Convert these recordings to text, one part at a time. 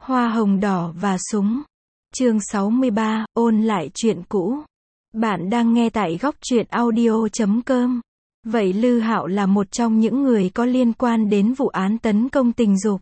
Hoa hồng đỏ và súng. Chương 63, ôn lại chuyện cũ. Bạn đang nghe tại góc truyện audio.com. Vậy Lư Hạo là một trong những người có liên quan đến vụ án tấn công tình dục.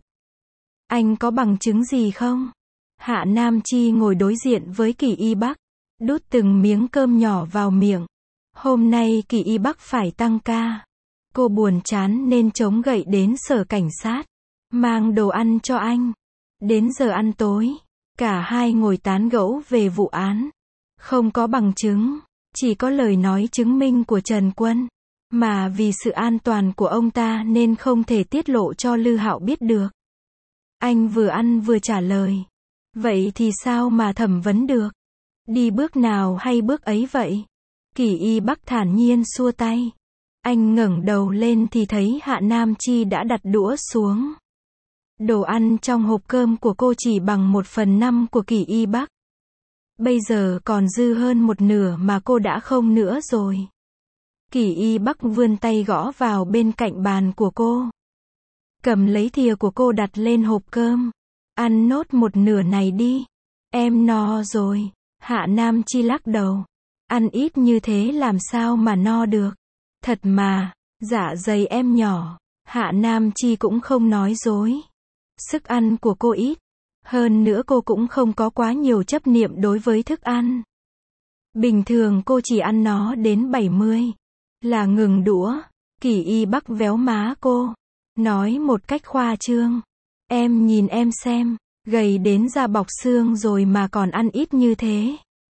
Anh có bằng chứng gì không? Hạ Nam Chi ngồi đối diện với Kỳ Y Bắc, đút từng miếng cơm nhỏ vào miệng. Hôm nay Kỳ Y Bắc phải tăng ca. Cô buồn chán nên chống gậy đến sở cảnh sát, mang đồ ăn cho anh. Đến giờ ăn tối, cả hai ngồi tán gẫu về vụ án. Không có bằng chứng, chỉ có lời nói chứng minh của Trần Quân, mà vì sự an toàn của ông ta nên không thể tiết lộ cho Lư Hạo biết được. Anh vừa ăn vừa trả lời. Vậy thì sao mà thẩm vấn được? Đi bước nào hay bước ấy vậy? Kỳ Y Bắc thản nhiên xua tay. Anh ngẩng đầu lên thì thấy Hạ Nam Chi đã đặt đũa xuống. Đồ ăn trong hộp cơm của cô chỉ bằng 1/5 của Kỳ Y Bắc. Bây giờ còn dư hơn một nửa mà cô đã không nữa rồi. Kỳ Y Bắc vươn tay gõ vào bên cạnh bàn của cô. Cầm lấy thìa của cô đặt lên hộp cơm. Ăn nốt một nửa này đi. Em no rồi. Hạ Nam Chi lắc đầu. Ăn ít như thế làm sao mà no được. Thật mà, dạ dày em nhỏ. Hạ Nam Chi cũng không nói dối. Sức ăn của cô ít. Hơn nữa cô cũng không có quá nhiều chấp niệm đối với thức ăn. Bình thường cô chỉ ăn nó đến 70. Là ngừng đũa. Kỳ Y Bắc véo má cô. Nói một cách khoa trương. Em nhìn em xem. Gầy đến da bọc xương rồi mà còn ăn ít như thế.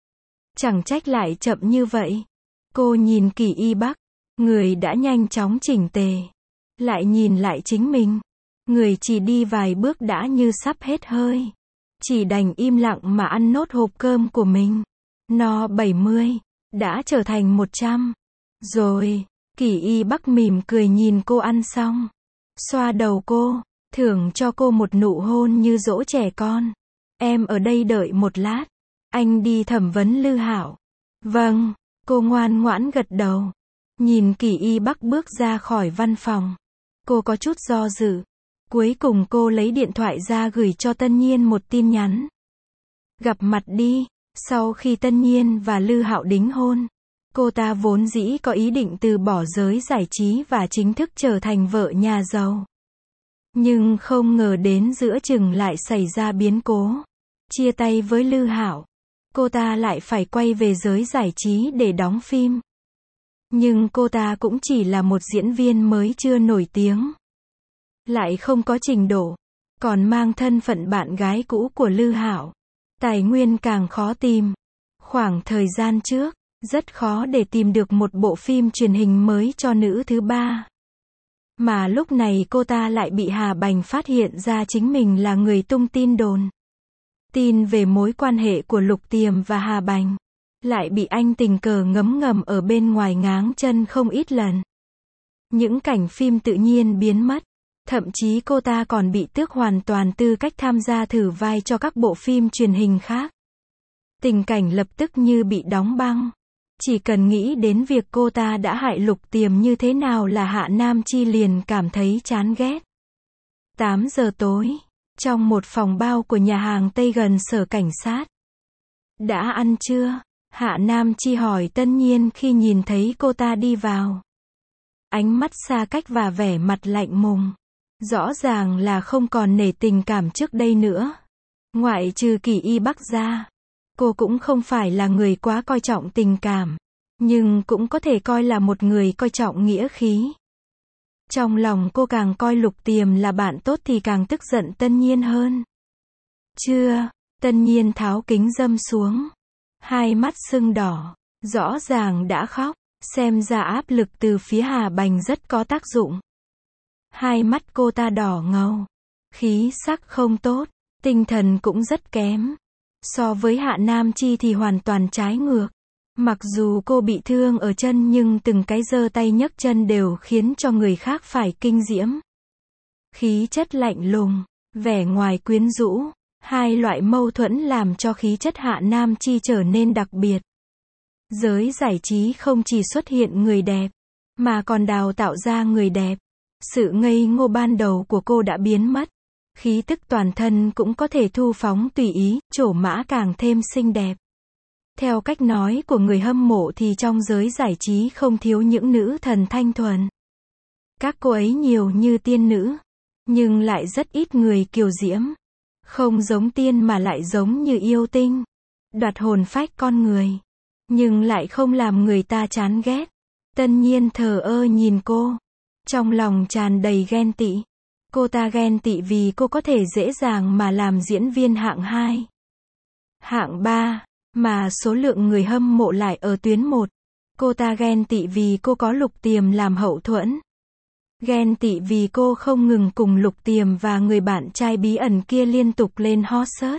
Chẳng trách lại chậm như vậy. Cô nhìn Kỳ Y Bắc. Người đã nhanh chóng chỉnh tề. Lại nhìn lại chính mình. Người chỉ đi vài bước đã như sắp hết hơi. Chỉ đành im lặng mà ăn nốt hộp cơm của mình. No 70. Đã trở thành 100. Rồi. Kỳ Y Bắc mỉm cười nhìn cô ăn xong. Xoa đầu cô. Thưởng cho cô một nụ hôn như dỗ trẻ con. Em ở đây đợi một lát. Anh đi thẩm vấn Lư Hạo. Vâng. Cô ngoan ngoãn gật đầu. Nhìn Kỳ Y Bắc bước ra khỏi văn phòng. Cô có chút do dự. Cuối cùng cô lấy điện thoại ra gửi cho Tân Nhiên một tin nhắn. Gặp mặt đi. Sau khi Tân Nhiên và Lư Hạo đính hôn, cô ta vốn dĩ có ý định từ bỏ giới giải trí và chính thức trở thành vợ nhà giàu. Nhưng không ngờ đến giữa chừng lại xảy ra biến cố. Chia tay với Lư Hạo, cô ta lại phải quay về giới giải trí để đóng phim. Nhưng cô ta cũng chỉ là một diễn viên mới chưa nổi tiếng. Lại không có trình độ, còn mang thân phận bạn gái cũ của Lư Hạo. Tài nguyên càng khó tìm. Khoảng thời gian trước, rất khó để tìm được một bộ phim truyền hình mới cho nữ thứ ba. Mà lúc này cô ta lại bị Hà Bành phát hiện ra chính mình là người tung tin đồn. Tin về mối quan hệ của Lục Tiềm và Hà Bành. Lại bị anh tình cờ ngấm ngầm ở bên ngoài ngáng chân không ít lần. Những cảnh phim tự nhiên biến mất. Thậm chí cô ta còn bị tước hoàn toàn tư cách tham gia thử vai cho các bộ phim truyền hình khác. Tình cảnh lập tức như bị đóng băng. Chỉ cần nghĩ đến việc cô ta đã hại Lục Tiềm như thế nào là Hạ Nam Chi liền cảm thấy chán ghét. 8 giờ tối, trong một phòng bao của nhà hàng Tây gần sở cảnh sát. Đã ăn chưa? Hạ Nam Chi hỏi Tân Nhiên khi nhìn thấy cô ta đi vào. Ánh mắt xa cách và vẻ mặt lạnh mùng. Rõ ràng là không còn nể tình cảm trước đây nữa. Ngoại trừ Kỳ Y Bắc ra, cô cũng không phải là người quá coi trọng tình cảm. Nhưng cũng có thể coi là một người coi trọng nghĩa khí. Trong lòng cô càng coi Lục Tiềm là bạn tốt thì càng tức giận Tân Nhiên hơn. Chưa, Tân Nhiên tháo kính râm xuống. Hai mắt sưng đỏ, rõ ràng đã khóc, xem ra áp lực từ phía Hà Bành rất có tác dụng. Hai mắt cô ta đỏ ngầu, khí sắc không tốt, tinh thần cũng rất kém. So với Hạ Nam Chi thì hoàn toàn trái ngược. Mặc dù cô bị thương ở chân nhưng từng cái giơ tay nhấc chân đều khiến cho người khác phải kinh diễm. Khí chất lạnh lùng, vẻ ngoài quyến rũ, hai loại mâu thuẫn làm cho khí chất Hạ Nam Chi trở nên đặc biệt. Giới giải trí không chỉ xuất hiện người đẹp, mà còn đào tạo ra người đẹp. Sự ngây ngô ban đầu của cô đã biến mất. Khí tức toàn thân cũng có thể thu phóng tùy ý, trổ mã càng thêm xinh đẹp. Theo cách nói của người hâm mộ thì trong giới giải trí không thiếu những nữ thần thanh thuần. Các cô ấy nhiều như tiên nữ, nhưng lại rất ít người kiều diễm. Không giống tiên mà lại giống như yêu tinh, đoạt hồn phách con người, nhưng lại không làm người ta chán ghét. Tân Nhiên thờ ơ nhìn cô, trong lòng tràn đầy ghen tị. Cô ta ghen tị vì cô có thể dễ dàng mà làm diễn viên hạng 2, hạng 3, mà số lượng người hâm mộ lại ở tuyến 1. Cô ta ghen tị vì cô có Lục Tiềm làm hậu thuẫn. Ghen tị vì cô không ngừng cùng Lục Tiềm và người bạn trai bí ẩn kia liên tục lên hot search.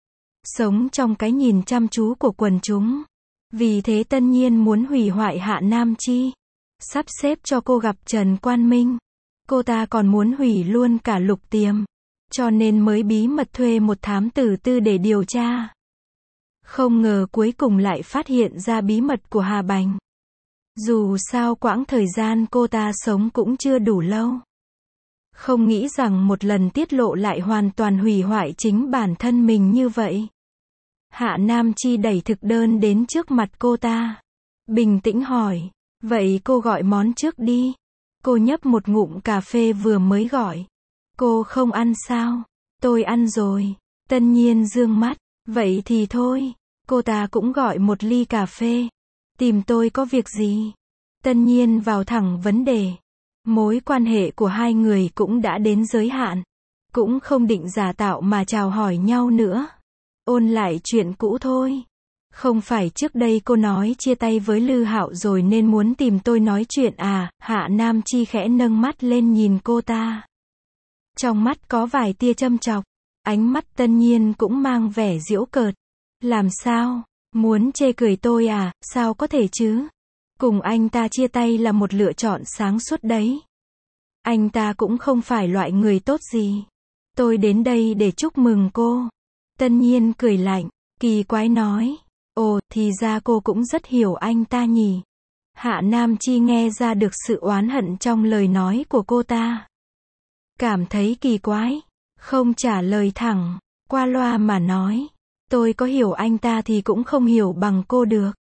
Sống trong cái nhìn chăm chú của quần chúng. Vì thế Tân Nhiên muốn hủy hoại Hạ Nam Chi, sắp xếp cho cô gặp Trần Quan Minh. Cô ta còn muốn hủy luôn cả Lục Tiềm, cho nên mới bí mật thuê một thám tử tư để điều tra. Không ngờ cuối cùng lại phát hiện ra bí mật của Hà Bành. Dù sao quãng thời gian cô ta sống cũng chưa đủ lâu. Không nghĩ rằng một lần tiết lộ lại hoàn toàn hủy hoại chính bản thân mình như vậy. Hạ Nam Chi đẩy thực đơn đến trước mặt cô ta. Bình tĩnh hỏi, vậy cô gọi món trước đi. Cô nhấp một ngụm cà phê vừa mới gọi. Cô không ăn sao? Tôi ăn rồi. Tân Nhiên dương mắt, vậy thì thôi. Cô ta cũng gọi một ly cà phê. Tìm tôi có việc gì? Tân Nhiên vào thẳng vấn đề. Mối quan hệ của hai người cũng đã đến giới hạn. Cũng không định giả tạo mà chào hỏi nhau nữa. Ôn lại chuyện cũ thôi. Không phải trước đây cô nói chia tay với Lư Hạo rồi nên muốn tìm tôi nói chuyện à? Hạ Nam Chi khẽ nâng mắt lên nhìn cô ta. Trong mắt có vài tia châm chọc. Ánh mắt Tân Nhiên cũng mang vẻ giễu cợt. Làm sao? Muốn chê cười tôi à? Sao có thể chứ? Cùng anh ta chia tay là một lựa chọn sáng suốt đấy. Anh ta cũng không phải loại người tốt gì. Tôi đến đây để chúc mừng cô. Tân Nhiên cười lạnh, kỳ quái nói. Ồ, thì ra cô cũng rất hiểu anh ta nhỉ. Hạ Nam Chi nghe ra được sự oán hận trong lời nói của cô ta. Cảm thấy kỳ quái. Không trả lời thẳng, qua loa mà nói. Tôi có hiểu anh ta thì cũng không hiểu bằng cô được.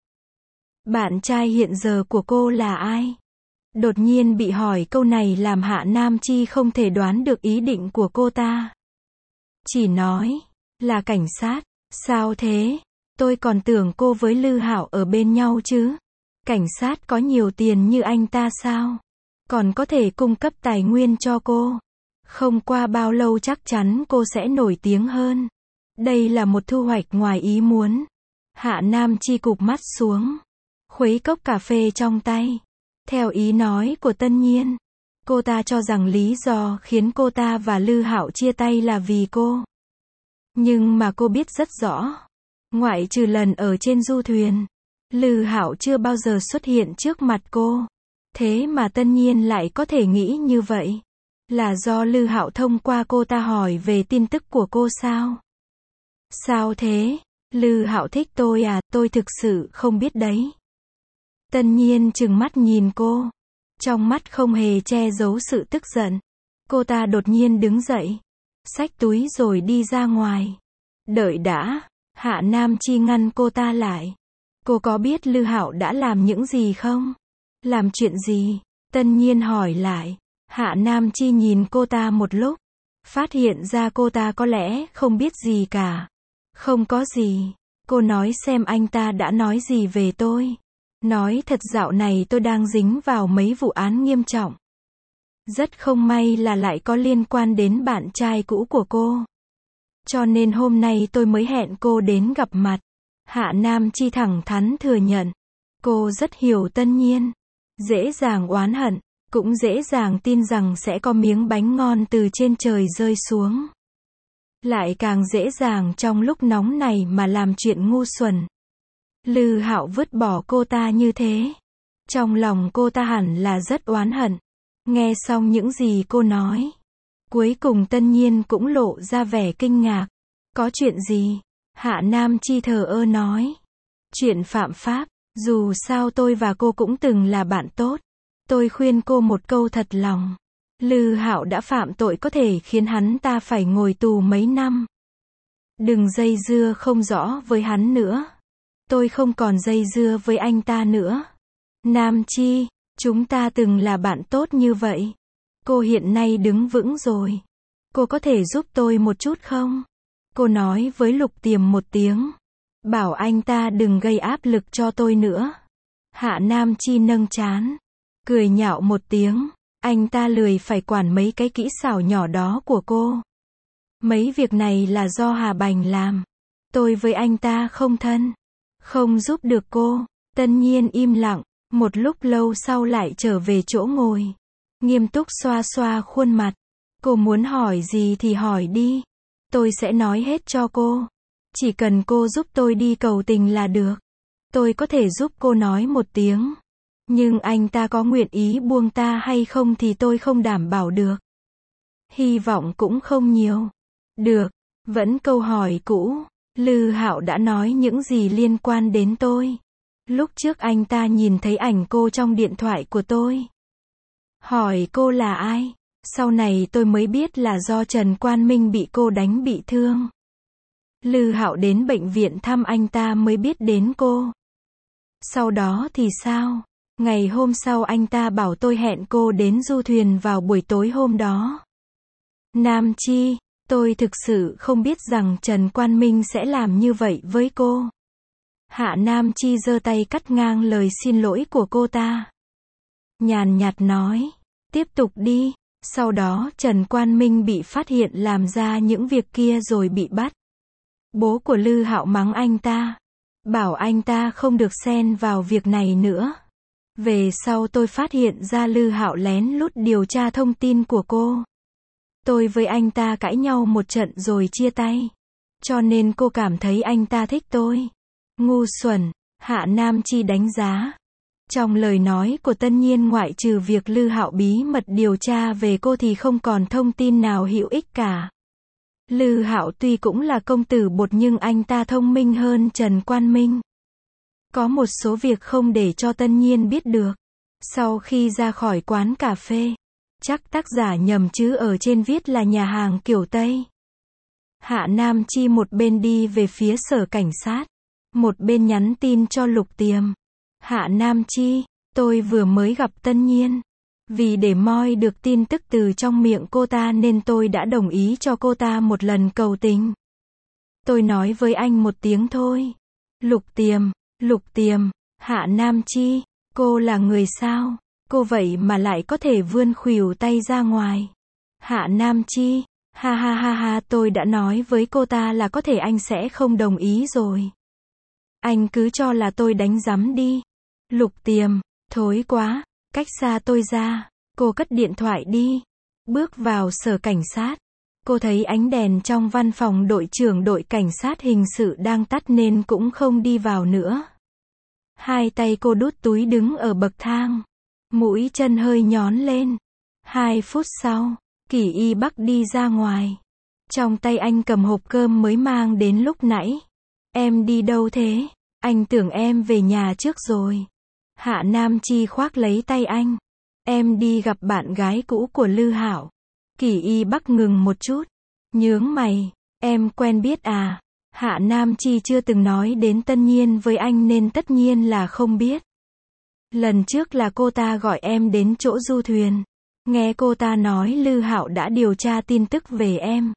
Bạn trai hiện giờ của cô là ai? Đột nhiên bị hỏi câu này làm Hạ Nam Chi không thể đoán được ý định của cô ta. Chỉ nói, là cảnh sát. Sao thế? Tôi còn tưởng cô với Lư Hạo ở bên nhau chứ. Cảnh sát có nhiều tiền như anh ta sao? Còn có thể cung cấp tài nguyên cho cô. Không qua bao lâu chắc chắn cô sẽ nổi tiếng hơn. Đây là một thu hoạch ngoài ý muốn. Hạ Nam Chi cụp mắt xuống, khuấy cốc cà phê trong tay. Theo ý nói của Tân Nhiên, cô ta cho rằng lý do khiến cô ta và Lư Hạo chia tay là vì cô. Nhưng mà cô biết rất rõ, ngoại trừ lần ở trên du thuyền, Lư Hạo chưa bao giờ xuất hiện trước mặt cô. Thế mà Tân Nhiên lại có thể nghĩ như vậy. Là do Lư Hạo thông qua cô ta hỏi về tin tức của cô sao? Sao thế? Lư Hạo thích tôi à? Tôi thực sự không biết đấy. Tân Nhiên trừng mắt nhìn cô. Trong mắt không hề che giấu sự tức giận. Cô ta đột nhiên đứng dậy, xách túi rồi đi ra ngoài. Đợi đã. Hạ Nam Chi ngăn cô ta lại. Cô có biết Lư Hạo đã làm những gì không? Làm chuyện gì? Tân Nhiên hỏi lại. Hạ Nam Chi nhìn cô ta một lúc, phát hiện ra cô ta có lẽ không biết gì cả. Không có gì. Cô nói xem anh ta đã nói gì về tôi. Nói thật dạo này tôi đang dính vào mấy vụ án nghiêm trọng. Rất không may là lại có liên quan đến bạn trai cũ của cô. Cho nên hôm nay tôi mới hẹn cô đến gặp mặt. Hạ Nam Chi thẳng thắn thừa nhận. Cô rất hiểu Tân Nhiên. Dễ dàng oán hận, cũng dễ dàng tin rằng sẽ có miếng bánh ngon từ trên trời rơi xuống. Lại càng dễ dàng trong lúc nóng này mà làm chuyện ngu xuẩn. Lư Hạo vứt bỏ cô ta như thế. Trong lòng cô ta hẳn là rất oán hận. Nghe xong những gì cô nói, cuối cùng Tân Nhiên cũng lộ ra vẻ kinh ngạc. Có chuyện gì? Hạ Nam Chi thờ ơ nói. Chuyện phạm pháp. Dù sao tôi và cô cũng từng là bạn tốt. Tôi khuyên cô một câu thật lòng. Lư Hạo đã phạm tội có thể khiến hắn ta phải ngồi tù mấy năm. Đừng dây dưa không rõ với hắn nữa. Tôi không còn dây dưa với anh ta nữa. Nam Chi, chúng ta từng là bạn tốt như vậy. Cô hiện nay đứng vững rồi. Cô có thể giúp tôi một chút không? Cô nói với Lục Tiềm một tiếng. Bảo anh ta đừng gây áp lực cho tôi nữa. Hạ Nam Chi nâng trán. Cười nhạo một tiếng. Anh ta lười phải quản mấy cái kỹ xảo nhỏ đó của cô. Mấy việc này là do Hà Bành làm. Tôi với anh ta không thân. Không giúp được cô. Tân Nhiên im lặng. Một lúc lâu sau lại trở về chỗ ngồi. Nghiêm túc xoa xoa khuôn mặt. Cô muốn hỏi gì thì hỏi đi. Tôi sẽ nói hết cho cô. Chỉ cần cô giúp tôi đi cầu tình là được. Tôi có thể giúp cô nói một tiếng. Nhưng anh ta có nguyện ý buông ta hay không thì tôi không đảm bảo được. Hy vọng cũng không nhiều. Được. Vẫn câu hỏi cũ. Lư Hạo đã nói những gì liên quan đến tôi. Lúc trước anh ta nhìn thấy ảnh cô trong điện thoại của tôi. Hỏi cô là ai? Sau này tôi mới biết là do Trần Quan Minh bị cô đánh bị thương. Lư Hạo đến bệnh viện thăm anh ta mới biết đến cô. Sau đó thì sao? Ngày hôm sau anh ta bảo tôi hẹn cô đến du thuyền vào buổi tối hôm đó. Nam Chi, tôi thực sự không biết rằng Trần Quan Minh sẽ làm như vậy với cô. Hạ Nam Chi giơ tay cắt ngang lời xin lỗi của cô ta. Nhàn nhạt nói, tiếp tục đi. Sau đó Trần Quan Minh bị phát hiện làm ra những việc kia rồi bị bắt. Bố của Lư Hạo mắng anh ta. Bảo anh ta không được xen vào việc này nữa. Về sau tôi phát hiện ra Lư Hạo lén lút điều tra thông tin của cô. Tôi với anh ta cãi nhau một trận rồi chia tay. Cho nên cô cảm thấy anh ta thích tôi. Ngu xuẩn, Hạ Nam Chi đánh giá. Trong lời nói của Tân Nhiên ngoại trừ việc Lư Hạo bí mật điều tra về cô thì không còn thông tin nào hữu ích cả. Lư Hạo tuy cũng là công tử bột nhưng anh ta thông minh hơn Trần Quan Minh. Có một số việc không để cho Tân Nhiên biết được. Sau khi ra khỏi quán cà phê, chắc tác giả nhầm chứ ở trên viết là nhà hàng kiểu Tây. Hạ Nam Chi một bên đi về phía sở cảnh sát, một bên nhắn tin cho Lục Tiềm. Hạ Nam Chi, tôi vừa mới gặp Tân Nhiên. Vì để moi được tin tức từ trong miệng cô ta nên tôi đã đồng ý cho cô ta một lần cầu tình. Tôi nói với anh một tiếng thôi. Lục Tiềm, Hạ Nam Chi, cô là người sao? Cô vậy mà lại có thể vươn khuỷu tay ra ngoài. Hạ Nam Chi, ha ha ha ha, tôi đã nói với cô ta là có thể anh sẽ không đồng ý rồi. Anh cứ cho là tôi đánh rắm đi. Lục Tiềm, thối quá, cách xa tôi ra. Cô cất điện thoại đi. Bước vào sở cảnh sát. Cô thấy ánh đèn trong văn phòng đội trưởng đội cảnh sát hình sự đang tắt nên cũng không đi vào nữa. Hai tay cô đút túi đứng ở bậc thang. Mũi chân hơi nhón lên. 2 phút sau, Kỷ Y Bắc đi ra ngoài. Trong tay anh cầm hộp cơm mới mang đến lúc nãy. Em đi đâu thế? Anh tưởng em về nhà trước rồi. Hạ Nam Chi khoác lấy tay anh. Em đi gặp bạn gái cũ của Lư Hạo. Kỷ Y Bắc ngừng một chút. Nhướng mày. Em quen biết à? Hạ Nam Chi chưa từng nói đến Tân Nhiên với anh nên tất nhiên là không biết. Lần trước là cô ta gọi em đến chỗ du thuyền. Nghe cô ta nói Lư Hạo đã điều tra tin tức về em.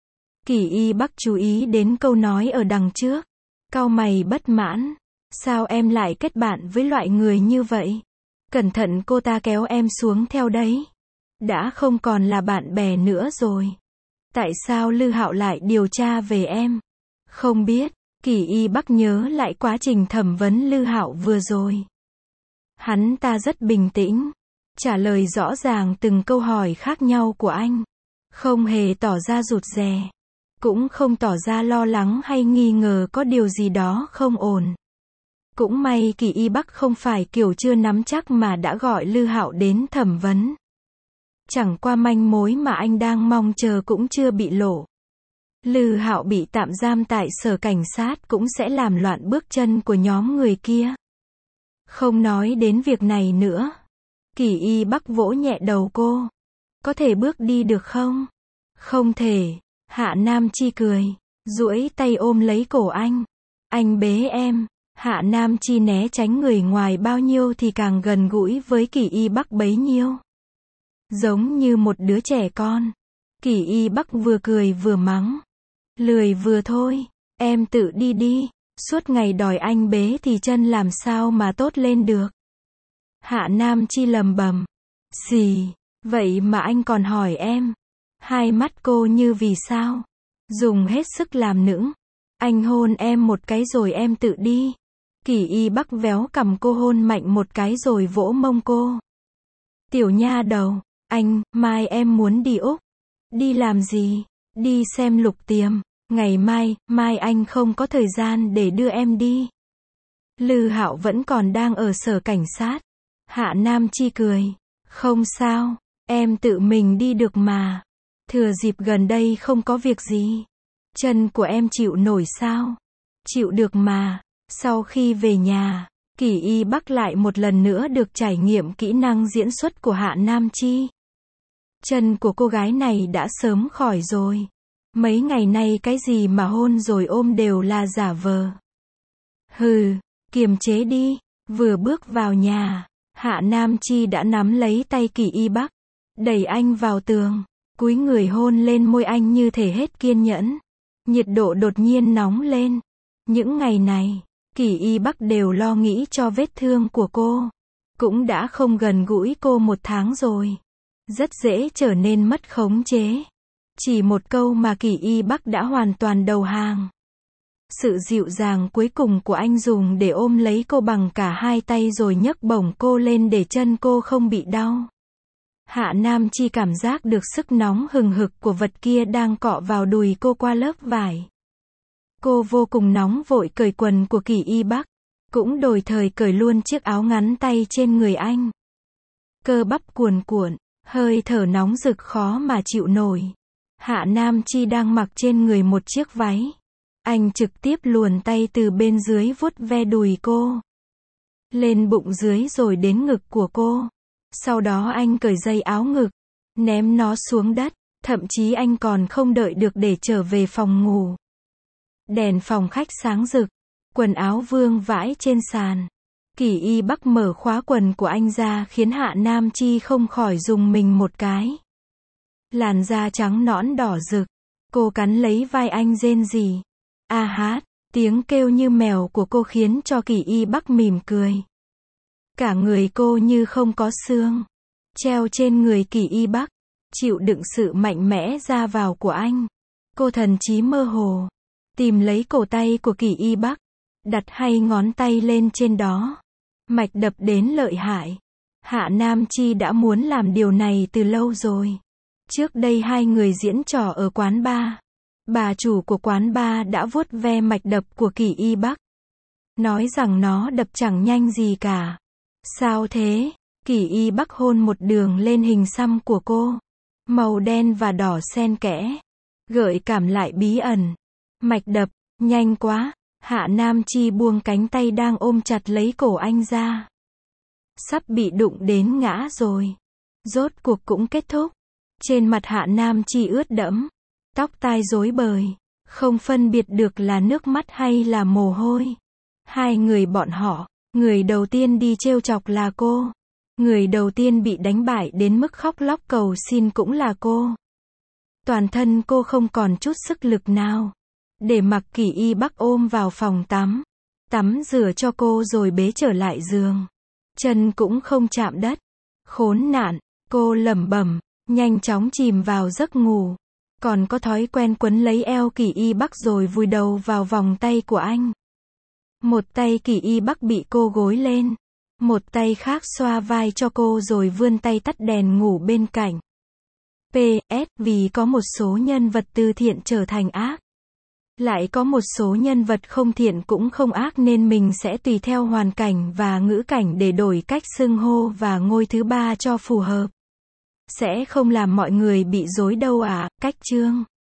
Kỷ Y Bắc chú ý đến câu nói ở đằng trước. Cau mày bất mãn. Sao em lại kết bạn với loại người như vậy? Cẩn thận cô ta kéo em xuống theo đấy. Đã không còn là bạn bè nữa rồi. Tại sao Lư Hạo lại điều tra về em? Không biết. Kỷ Y Bắc nhớ lại quá trình thẩm vấn Lư Hạo vừa rồi. Hắn ta rất bình tĩnh. Trả lời rõ ràng từng câu hỏi khác nhau của anh. Không hề tỏ ra rụt rè. Cũng không tỏ ra lo lắng hay nghi ngờ có điều gì đó không ổn. Cũng may Kỷ Y Bắc không phải kiểu chưa nắm chắc mà đã gọi Lư Hạo đến thẩm vấn. Chẳng qua manh mối mà anh đang mong chờ cũng chưa bị lộ. Lư Hạo bị tạm giam tại sở cảnh sát cũng sẽ làm loạn bước chân của nhóm người kia. Không nói đến việc này nữa. Kỷ Y Bắc vỗ nhẹ đầu cô. Có thể bước đi được không? Không thể. Hạ Nam Chi cười, duỗi tay ôm lấy cổ anh. Anh bế em. Hạ Nam Chi né tránh người ngoài bao nhiêu thì càng gần gũi với Kỷ Y Bắc bấy nhiêu. Giống như một đứa trẻ con. Kỷ Y Bắc vừa cười vừa mắng. Lười vừa thôi, em tự đi đi. Suốt ngày đòi anh bế thì chân làm sao mà tốt lên được. Hạ Nam Chi lầm bầm. Gì, vậy mà anh còn hỏi em. Hai mắt cô như vì sao. Dùng hết sức làm nũng. Anh hôn em một cái rồi em tự đi. Kỷ Y Bắc véo cằm cô hôn mạnh một cái rồi vỗ mông cô. Tiểu nha đầu, anh, mai em muốn đi Úc. Đi làm gì? Đi xem Lục Tiềm. Ngày mai anh không có thời gian để đưa em đi. Lư Hạo vẫn còn đang ở sở cảnh sát. Hạ Nam Chi cười. Không sao, em tự mình đi được mà. Thừa dịp gần đây không có việc gì. Chân của em chịu nổi sao? Chịu được mà. Sau khi về nhà, Kỷ Y Bắc lại một lần nữa được trải nghiệm kỹ năng diễn xuất của Hạ Nam Chi. Chân của cô gái này đã sớm khỏi rồi. Mấy ngày nay cái gì mà hôn rồi ôm đều là giả vờ. Hừ, kiềm chế đi. Vừa bước vào nhà, Hạ Nam Chi đã nắm lấy tay Kỷ Y Bắc, đẩy anh vào tường, cúi người hôn lên môi anh như thể hết kiên nhẫn. Nhiệt độ đột nhiên nóng lên. Những ngày này, Kỷ Y Bắc đều lo nghĩ cho vết thương của cô. Cũng đã không gần gũi cô 1 tháng rồi. Rất dễ trở nên mất khống chế. Chỉ một câu mà Kỷ Y Bắc đã hoàn toàn đầu hàng. Sự dịu dàng cuối cùng của anh dùng để ôm lấy cô bằng cả hai tay rồi nhấc bổng cô lên để chân cô không bị đau. Hạ Nam Chi cảm giác được sức nóng hừng hực của vật kia đang cọ vào đùi cô qua lớp vải. Cô vô cùng nóng vội cởi quần của Kỷ Y Bắc, cũng đồng thời cởi luôn chiếc áo ngắn tay trên người anh. Cơ bắp cuồn cuộn, hơi thở nóng rực khó mà chịu nổi. Hạ Nam Chi đang mặc trên người một chiếc váy. Anh trực tiếp luồn tay từ bên dưới vuốt ve đùi cô, lên bụng dưới rồi đến ngực của cô. Sau đó anh cởi dây áo ngực, ném nó xuống đất. Thậm chí anh còn không đợi được để trở về phòng ngủ. Đèn phòng khách sáng rực, quần áo vương vãi trên sàn. Kỷ Y Bắc mở khóa quần của anh ra khiến Hạ Nam Chi không khỏi rùng mình một cái. Làn da trắng nõn đỏ rực, cô cắn lấy vai anh rên rỉ. A hát, tiếng kêu như mèo của cô khiến cho Kỷ Y Bắc mỉm cười. Cả người cô như không có xương, treo trên người Kỷ Y Bắc, chịu đựng sự mạnh mẽ ra vào của anh. Cô thần trí mơ hồ, tìm lấy cổ tay của Kỷ Y Bắc, đặt hai ngón tay lên trên đó. Mạch đập đến lợi hại. Hạ Nam Chi đã muốn làm điều này từ lâu rồi. Trước đây hai người diễn trò ở quán bar. Bà chủ của quán bar đã vuốt ve mạch đập của Kỷ Y Bắc, nói rằng nó đập chẳng nhanh gì cả. Sao thế? Kỷ Y Bắc hôn một đường lên hình xăm của cô. Màu đen và đỏ xen kẽ. Gợi cảm lại bí ẩn. Mạch đập, nhanh quá. Hạ Nam Chi buông cánh tay đang ôm chặt lấy cổ anh ra. Sắp bị đụng đến ngã rồi. Rốt cuộc cũng kết thúc. Trên mặt Hạ Nam Chi ướt đẫm. Tóc tai rối bời. Không phân biệt được là nước mắt hay là mồ hôi. Hai người bọn họ. Người đầu tiên đi trêu chọc là cô. Người đầu tiên bị đánh bại đến mức khóc lóc cầu xin cũng là cô. Toàn thân cô không còn chút sức lực nào. Để mặc Kỷ Y Bắc ôm vào phòng tắm. Tắm rửa cho cô rồi bế trở lại giường. Chân cũng không chạm đất. Khốn nạn, cô lẩm bẩm, nhanh chóng chìm vào giấc ngủ. Còn có thói quen quấn lấy eo Kỷ Y Bắc rồi vùi đầu vào vòng tay của anh. Một tay Kỷ Y Bắc bị cô gối lên. Một tay khác xoa vai cho cô rồi vươn tay tắt đèn ngủ bên cạnh. PS, vì có một số nhân vật từ thiện trở thành ác. Lại có một số nhân vật không thiện cũng không ác nên mình sẽ tùy theo hoàn cảnh và ngữ cảnh để đổi cách xưng hô và ngôi thứ ba cho phù hợp. Sẽ không làm mọi người bị rối đâu ạ. Cách chương